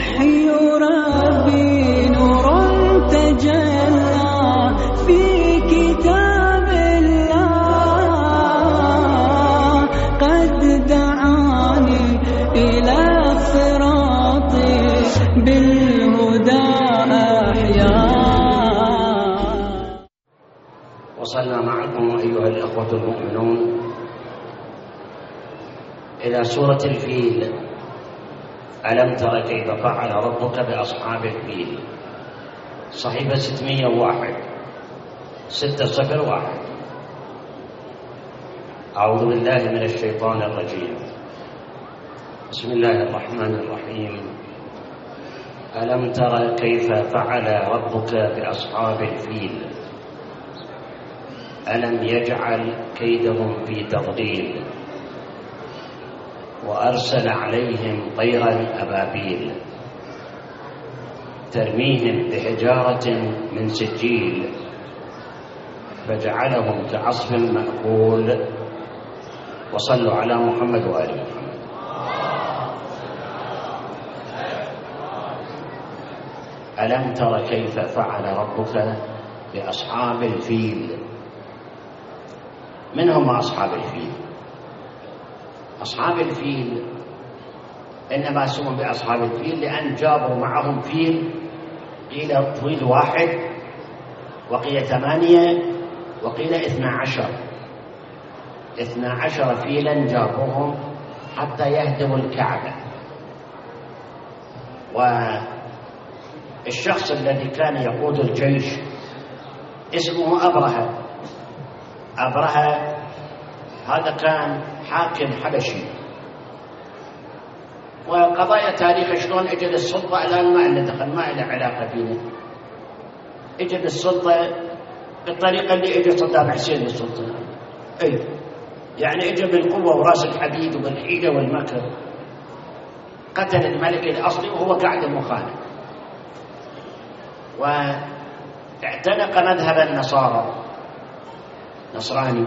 وحي ربي نور تجلى في كتاب الله، قد دعاني إلى الصراط بالهدى أحيا. وصلنا معكم أيها الأخوة المؤمنون إلى سورة الفيل. ألم تر كيف فعل ربك بأصحاب الفيل؟ صحيفة 601 601. أعوذ بالله من الشيطان الرجيم. بسم الله الرحمن الرحيم. ألم تر كيف فعل ربك بأصحاب الفيل؟ ألم يجعل كيدهم في تضليل وأرسل عليهم طيرا أبابيل ترميهم بحجارة من سجيل فجعلهم كعصف مأكول. وصلوا على محمد وآل محمد. ألم تر كيف فعل ربك بأصحاب الفيل؟ من هم أصحاب الفيل؟ أصحاب الفيل إنما سموا بأصحاب الفيل لأن جابوا معهم فيل، قيل فيل واحد وقيل 8 وقيل 12 فيلا جابوهم حتى يهدموا الكعبة. والشخص الذي كان يقود الجيش اسمه أبرهة هذا كان حاكم حبشي. وقضايا تاريخ شلون اجى للسلطة الآن ما له دخل، ما له علاقة فينا. اجى للسلطة بالطريقة اللي اجى صدام حسين للسلطة. اي يعني اجى بالقوة وراس الحديد وبالحيلة والمكر. قتل الملك الأصلي وهو قاعد مخالف، واعتنق مذهب النصارى نصراني،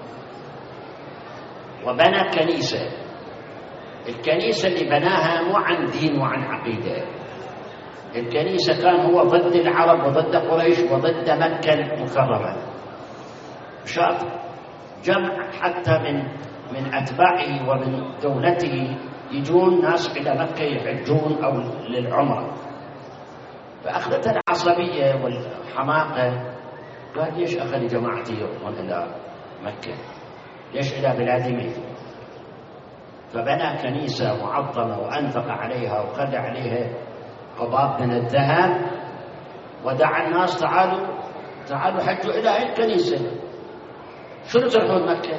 وبنى كنيسة. الكنيسة اللي بناها مو عن دين وعن عقيدة، الكنيسة كان هو ضد العرب وضد قريش وضد مكة المكرمة. شاف جمع حتى من أتباعه ومن دولته يجون ناس إلى مكة يحجون أو للعمرة، فأخذت العصبية والحماقة. قال ليش أخذ جماعتي يروحون إلى مكة؟ ليش إلى بلاد ميت؟ فبنى كنيسة معظمة وأنفق عليها وخلى عليها قباب من الذهب، ودعا الناس تعالوا حجوا إلى هذه الكنيسة. شنو تروحون مكة؟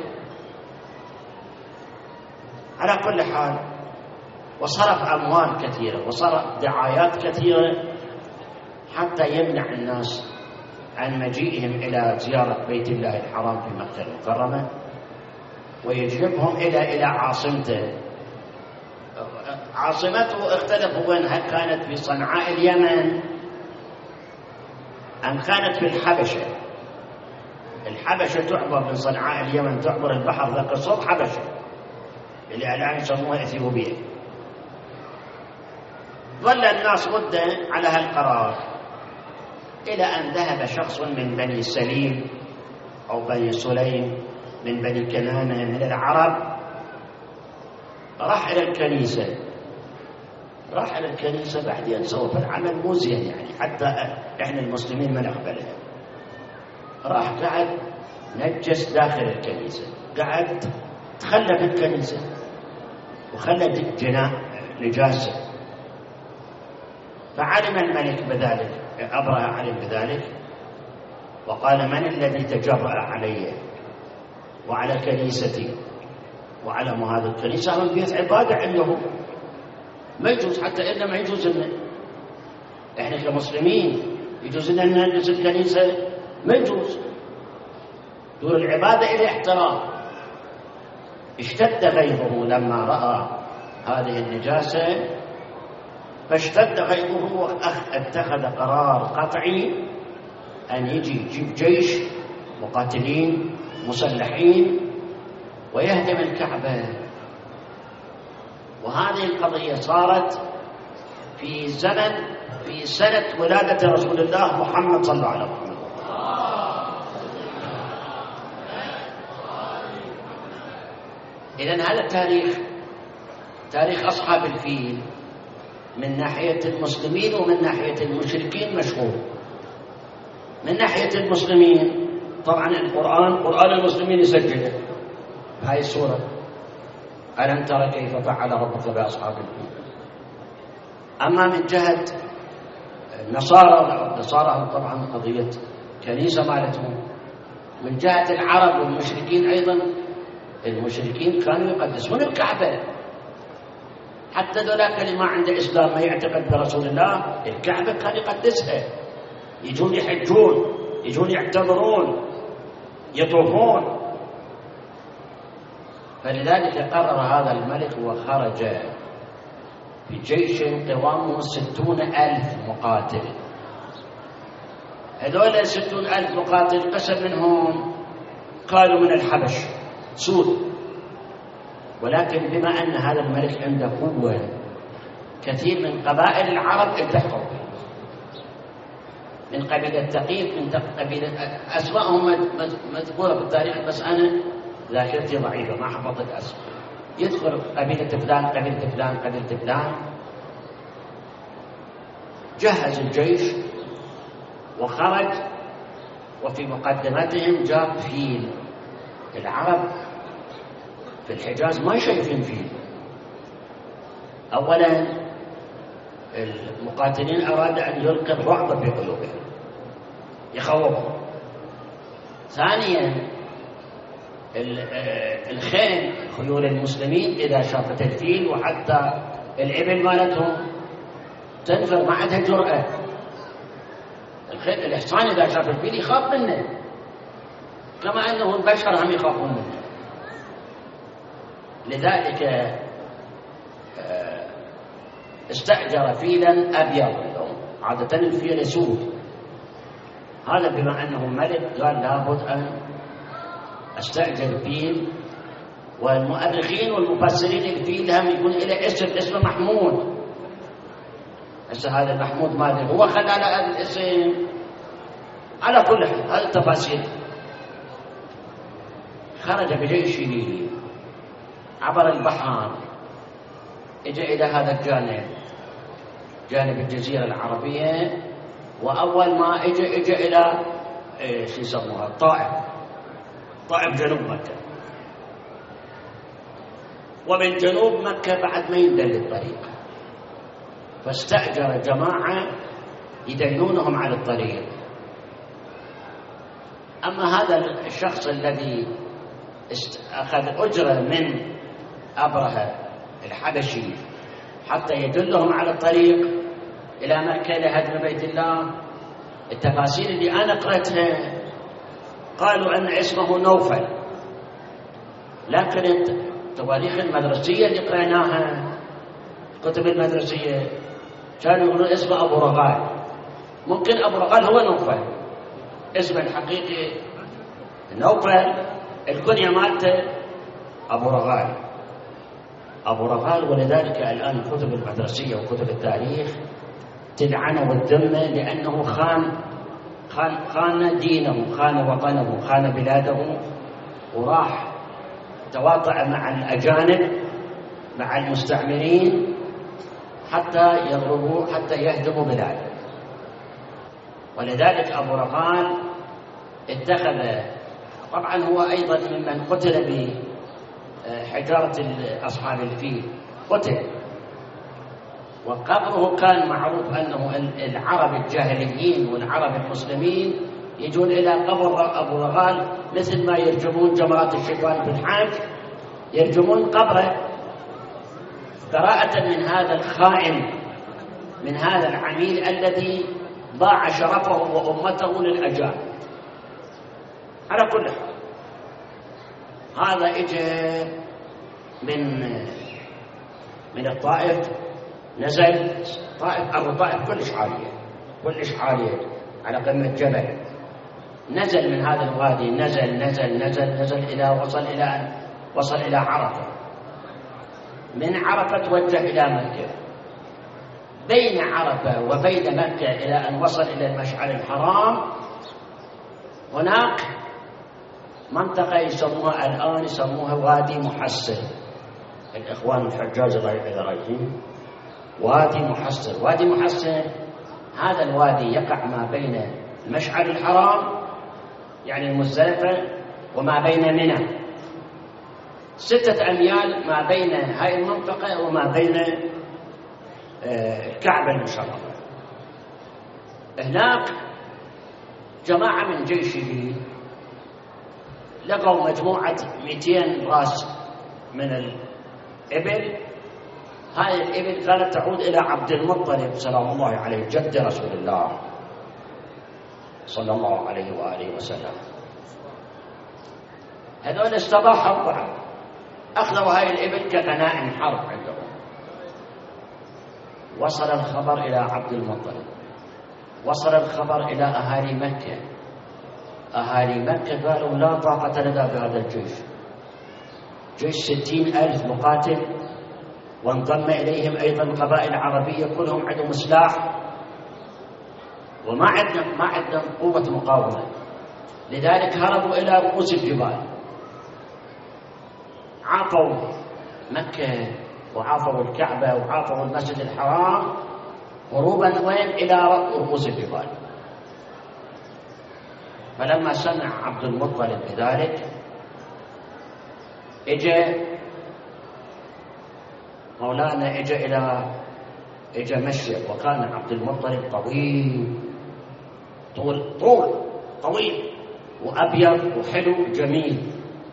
على كل حال وصرف أموال كثيرة وصرف دعايات كثيرة حتى يمنع الناس عن مجيئهم إلى زيارة بيت الله الحرام في مكة المكرمة، ويجلبهم إلى عاصمته. عاصمته اختلفوا وينها، كانت في صنعاء اليمن أم كانت في الحبشة. الحبشة تعبر من صنعاء اليمن، تعبر البحر ذاك الصوب حبشة اللي الآن يسموها إثيوبيا. ظل الناس مدة على هالقرار إلى أن ذهب شخص من بني سليم أو بني سليم من بني كنانة من العرب، راح إلى الكنيسة بعدين سوف العمل مو زين يعني حتى إحنا المسلمين ما نقبلها. راح قعد نجس داخل الكنيسة، قعد تخلى في الكنيسة وخلى جناء نجاسة. فعلم الملك بذلك، أبرهة علم بذلك وقال من الذي تجرأ علي وعلى كنيستي وعلى هذه الكنيسة من بيت عبادة عندهم، ما يجوز حتى إلا ما يجوز لنا إحنا كمسلمين يجوز لنا ننجس الكنيسة؟ ما يجوز. دور العبادة إلى احترام. اشتد غيظه لما رأى هذه النجاسة، فاشتد غيظه واتخذ قرار قطعي أن يجيب جيش مقاتلين مسلحين ويهدم الكعبة. وهذه القضية صارت في سنة ولادة رسول الله محمد صلى الله عليه وسلم. إذن هذا تاريخ أصحاب الفيل من ناحية المسلمين ومن ناحية المشركين مشهور. من ناحية المسلمين طبعا قرآن المسلمين يسجله هاي السورة ألم ترى كيف فعل ربك بأصحاب الفيل. أما من جهة النصارى طبعا قضية كنيسة مالتهم. من جهة العرب والمشركين أيضا المشركين كانوا يقدسون الكعبة، حتى ذولاك اللي ما عنده إسلام ما يعتقد برسول الله الكعبة كان يقدسها، يجون يحجون، يجون يعتبرون، يطوفون. فلذلك قرر هذا الملك وخرج في جيش قوامه 60,000 مقاتل. هذول 60,000 مقاتل قسم منهم قالوا من الحبش سود، ولكن بما أن هذا الملك عنده قوة كثير من قبائل العرب التحقوا به، من قبيلة ثقيف، من قبيلة أسمائهم مذكورة بالتاريخ بس أنا ذاكرتي ضعيفة ما حفظت أسماء. يدخل قبيلة فلان قبيلة فلان قبيلة فلان. جهز الجيش وخرج، وفي مقدمتهم جاب فيل. العرب في الحجاز ما شايفين فيل. أولا المقاتلين أراد أن يلقي الرعب في قلوبهم يخوفهم. ثانيا الخيل خيول المسلمين إذا شافت الفيل وحتى الإبل مالتهم تنفر ما عندها جرأة. الخيل الحصان إذا شاف الفيل يخاف منه كما أنه البشر هم يخافون منه. لذلك استأجر فيلا أبيض، عادة الفيل يسود. هذا بما أنه ملك قال لابد أن استأجر فيل. والمؤرخين والمفسرين الفيل هم يكون له اسم محمود. هسه هذا محمود ماذا هو خد على هذا الاسم؟ على كل حال هذه التفاصيل. خرج بجيشه عبر البحر، اجى إلى هذا الجانب، جانب الجزيرة العربية. وأول ما اجى إلى شو يسموها طائف جنوب مكة. ومن جنوب مكة بعد ما يندل الطريق، فاستأجر جماعة يدلونهم على الطريق. أما هذا الشخص الذي أخذ أجرة من أبرهة الحبشي حتى يدلهم على الطريق إلى مكة لهدم بيت الله، التفاصيل اللي أنا قرأتها قالوا أن اسمه نوفل، لكن التواريخ المدرسية اللي قرأناها الكتب المدرسية كانوا يقولون اسمه أبو رغال. ممكن أبو رغال هو نوفل، اسمه الحقيقي نوفل، الكنية مالته أبو رغال. ولذلك الآن الكتب المدرسية وكتب التاريخ تلعنه والذمة لأنه خان دينه، خان وطنه، خان بلاده، وراح تواطأ مع الأجانب، مع المستعمرين حتى يهدموا بلاده. ولذلك أبو رغال اتخذ، طبعا هو أيضا ممن قتل بحجارة أصحاب الفيل، قتل. وقبره كان معروف أنه العرب الجاهليين والعرب المسلمين يجون إلى قبر أبو رغال مثل ما يرجمون جمرات الشيطان في الحج، يرجمون قبره براءة من هذا الخائن، من هذا العميل الذي ضاع شرفه وأمته للأجانب. على كل حال هذا اجى من الطائف، نزل أرض الطائف كلش عالية على قمة جبل. نزل من هذا الوادي، نزل إلى وصل إلى عرفة. من عرفة توجه إلى مكة. بين عرفة وبين مكة إلى أن وصل إلى المشعر الحرام هناك منطقة يسموها الآن يسموها وادي محسن. الإخوان الحجاج إذا رايحين وادي محسن. وادي محسن هذا الوادي يقع ما بين المشعر الحرام يعني المزدلفة وما بين منى، 6 أميال ما بين هاي المنطقة وما بين الكعبة المشرفة. هناك جماعة من جيشه لقوا مجموعة 200 راس من الإبل. هاي الإبل كانت تعود إلى عبد المطلب سلام الله عليه جد رسول الله صلى الله عليه وآله وسلم. هذول استباحوا بعض، أخذوا هاي الإبل كغنائم حرب عندهم. وصل الخبر إلى عبد المطلب، وصل الخبر إلى أهالي مكة. أهالي مكة قالوا لا طاقة لنا بهذا الجيش، جيش 60,000 مقاتل، وانضم إليهم أيضا قبائل عربية كلهم عندهم سلاح، وما عندنا قوة مقاومة. لذلك هربوا إلى رؤوس الجبال، عافوا مكة وعافوا الكعبة وعافوا المسجد الحرام هروبا وين؟ إلى رؤوس الجبال. فلما سمع عبد المطلب بذلك مولانا اجى مشي، وكان عبد المطلب طويل طويل وأبيض وحلو جميل.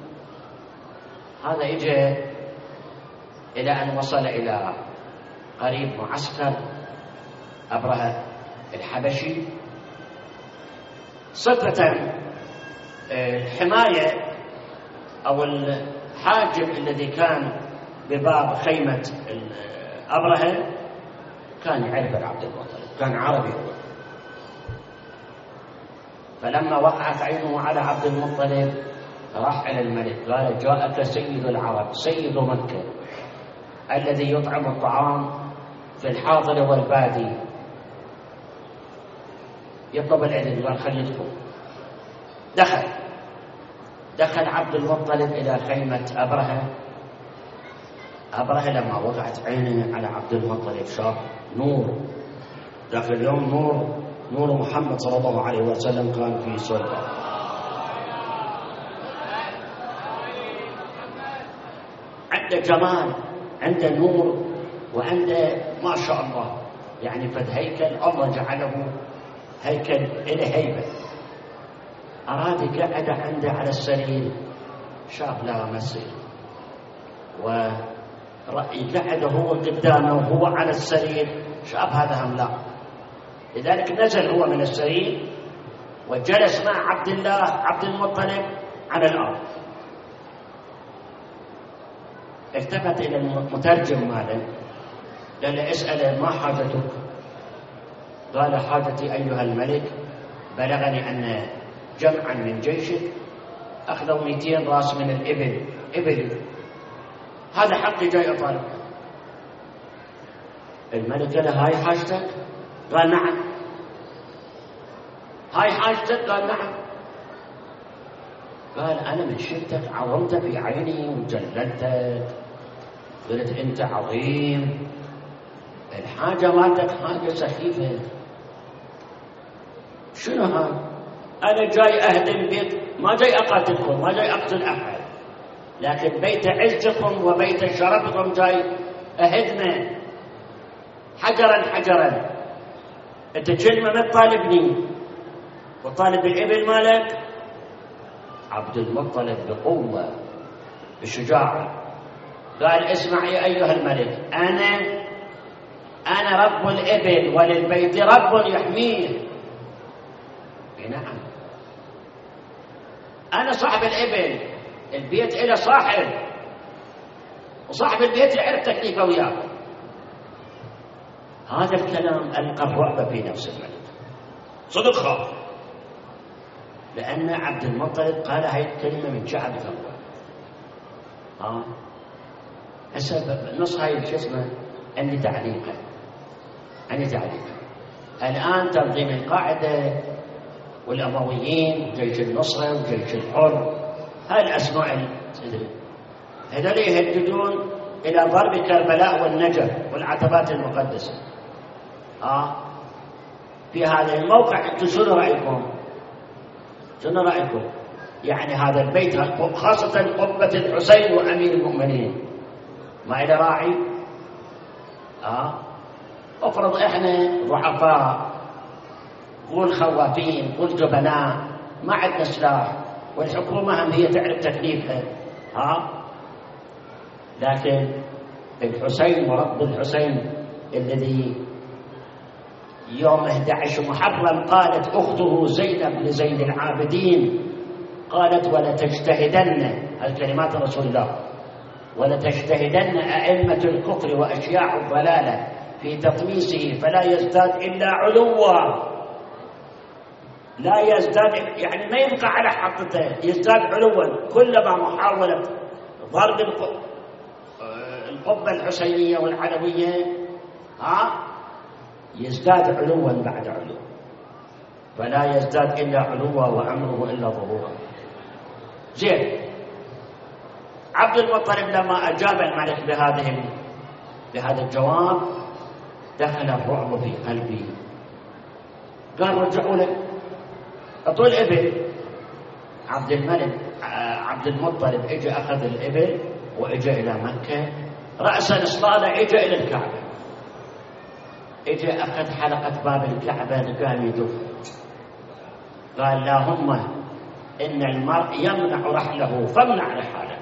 هذا اجى إلى أن وصل إلى قريب معسكر أبرهة الحبشي. صفة الحماية أو الحاجب الذي كان بباب خيمة أبرهة كان يعرف عبد المطلب، كان عربي. فلما وقعت عينه على عبد المطلب راح إلى الملك قال جاءك سيد العرب سيد مكة الذي يطعم الطعام في الحاضر والبادي، يطلب الإذن. قال خليه يدخل. دخل عبد المطلب إلى خيمة أبرهة. أبرهة لما وقعت عينه على عبد المطلب شاف نور، ذاك اليوم نور محمد صلى الله عليه وسلم كان في صلبه. عنده جمال، عنده نور، وعنده ما شاء الله يعني فد هيكل الله جعله هيكل إلى هيبة. أراد يقعد عنده على السرير، شاف لها مسير ويقعد هو قدامه وهو على السرير، شاف هذا هم لا. لذلك نزل هو من السرير وجلس مع عبد المطلب على الأرض. التفت إلى المترجم ماله قال له اسأله ما حاجتك؟ قال حاجتي أيها الملك بلغني أن جمعا من جيشك أخذوا 200 راس من الإبل، هذا حقي جاي أطالب. الملك قال هاي حاجتك؟ قال نعم. هاي حاجتك؟ قال نعم. قال أنا من شدتك عظمت في عيني وجللتك، قلت أنت عظيم، الحاجة مالتك حاجة سخيفة. شنو هذا؟ أنا جاي أهدم بيت، ما جاي أقاتلكم، ما جاي أقتل أحد، لكن بيت عزكم وبيت شرفكم جاي أهدمه حجرا. أنت كلمة ما تطالبني وطالب الإبل مالك. عبد المطلب بقوة بشجاعة قال اسمع يا أيها الملك، أنا رب الإبل وللبيت رب يحميه. نعم أنا صاحب الإبل، البيت إله صاحب، وصاحب البيت يعرف تكليفه وياه. هذا الكلام ألقى الرعب في نفس الملك، صدق خاف، لأن عبد المطلب قال هاي الكلمة من شعب ثروة. هسه نص هاي الجسمة عندي تعليقة. عن ذلك. الآن تنظيم القاعدة والأمويين وجيش النصرة وجيش الحر، هاي الأسماء هذول يهددون إلى ضرب كربلاء والنجف والعتبات المقدسة. في هذا الموقع أنتم شنو رأيكم؟ شنو رأيكم؟ يعني هذا البيت خاصة قبة الحسين وأمير المؤمنين ما إلى راعي؟ افرض إحنا ضعفاء، قول خوافين، قول جبناء، ما عندنا سلاح، والحكومة هم هي تعرف تكليفها. لكن الحسين ورب الحسين الذي يوم 11 محرم قالت أخته زينب لزين العابدين، قالت ولتجتهدن، الكلمات رسول الله، ولتجتهدن أئمة الكفر وأشياع الضلالة في تطميسه فلا يزداد إلا علوا. لا يزداد يعني ما يبقى على حقته، يزداد علوا. كلما محاولة ضرب القبة الحسينية والعلوية يزداد علوا بعد علو، فلا يزداد إلا علوا وأمره إلا ظهورا. زين، عبد المطلب لما أجاب الملك بهذا الجواب دخل الرعب في قلبي. قال رجعوا له، أعطوا الإبل. عبد المطلب اجى أخذ الإبل وإجى إلى مكة رأسا إصلالا، إجى إلى الكعبة، إجى أخذ حلقة باب الكعبة قام يدف. قال اللهم إن المرء يمنع رحله فامنع رحالك.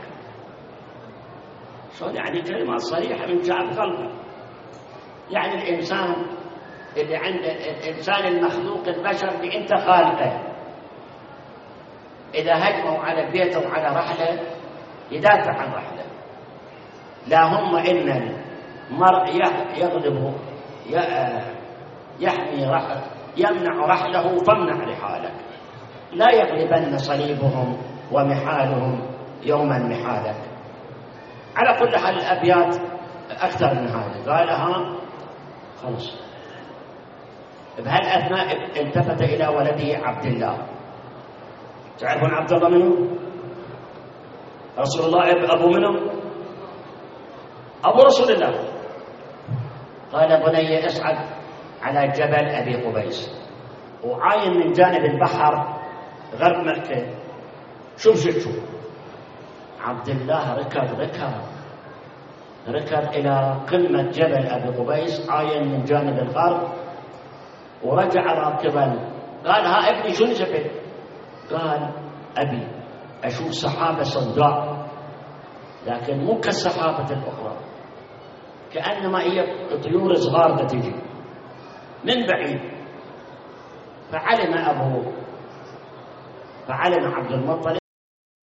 شو يعني كلمة صريحة من شعب قلبه. يعني الإنسان اللي عنده الإنسان المخلوق البشر اللي أنت خالقه، إذا هجموا على بيته وعلى رحله يدافع عن رحله. اللهم إن المرء يغلب يحمي رحله، يمنع رحله فامنع رحالك، لا يغلبن صليبهم ومحالهم يوما محالك. على كل حال الأبيات أكثر من هذا. قالها خلص. بهالأثناء التفت إلى ولده عبد الله. تعرفون عبد الله منه؟ رسول الله أبو منه؟ أبو رسول الله. قال بني اصعد على جبل أبي قبيس، وعاين من جانب البحر غرب مكة. شوف عبد الله ركض إلى قمة جبل أبي قبيس، عاين من جانب الغرب ورجع راكبا. قال ها ابني شو شفت؟ قال أبي أشوف سحابة سوداء لكن مو كالسحابة الأخرى، كأنما هي طيور صغار تجي من بعيد. فعلم عبد المطلب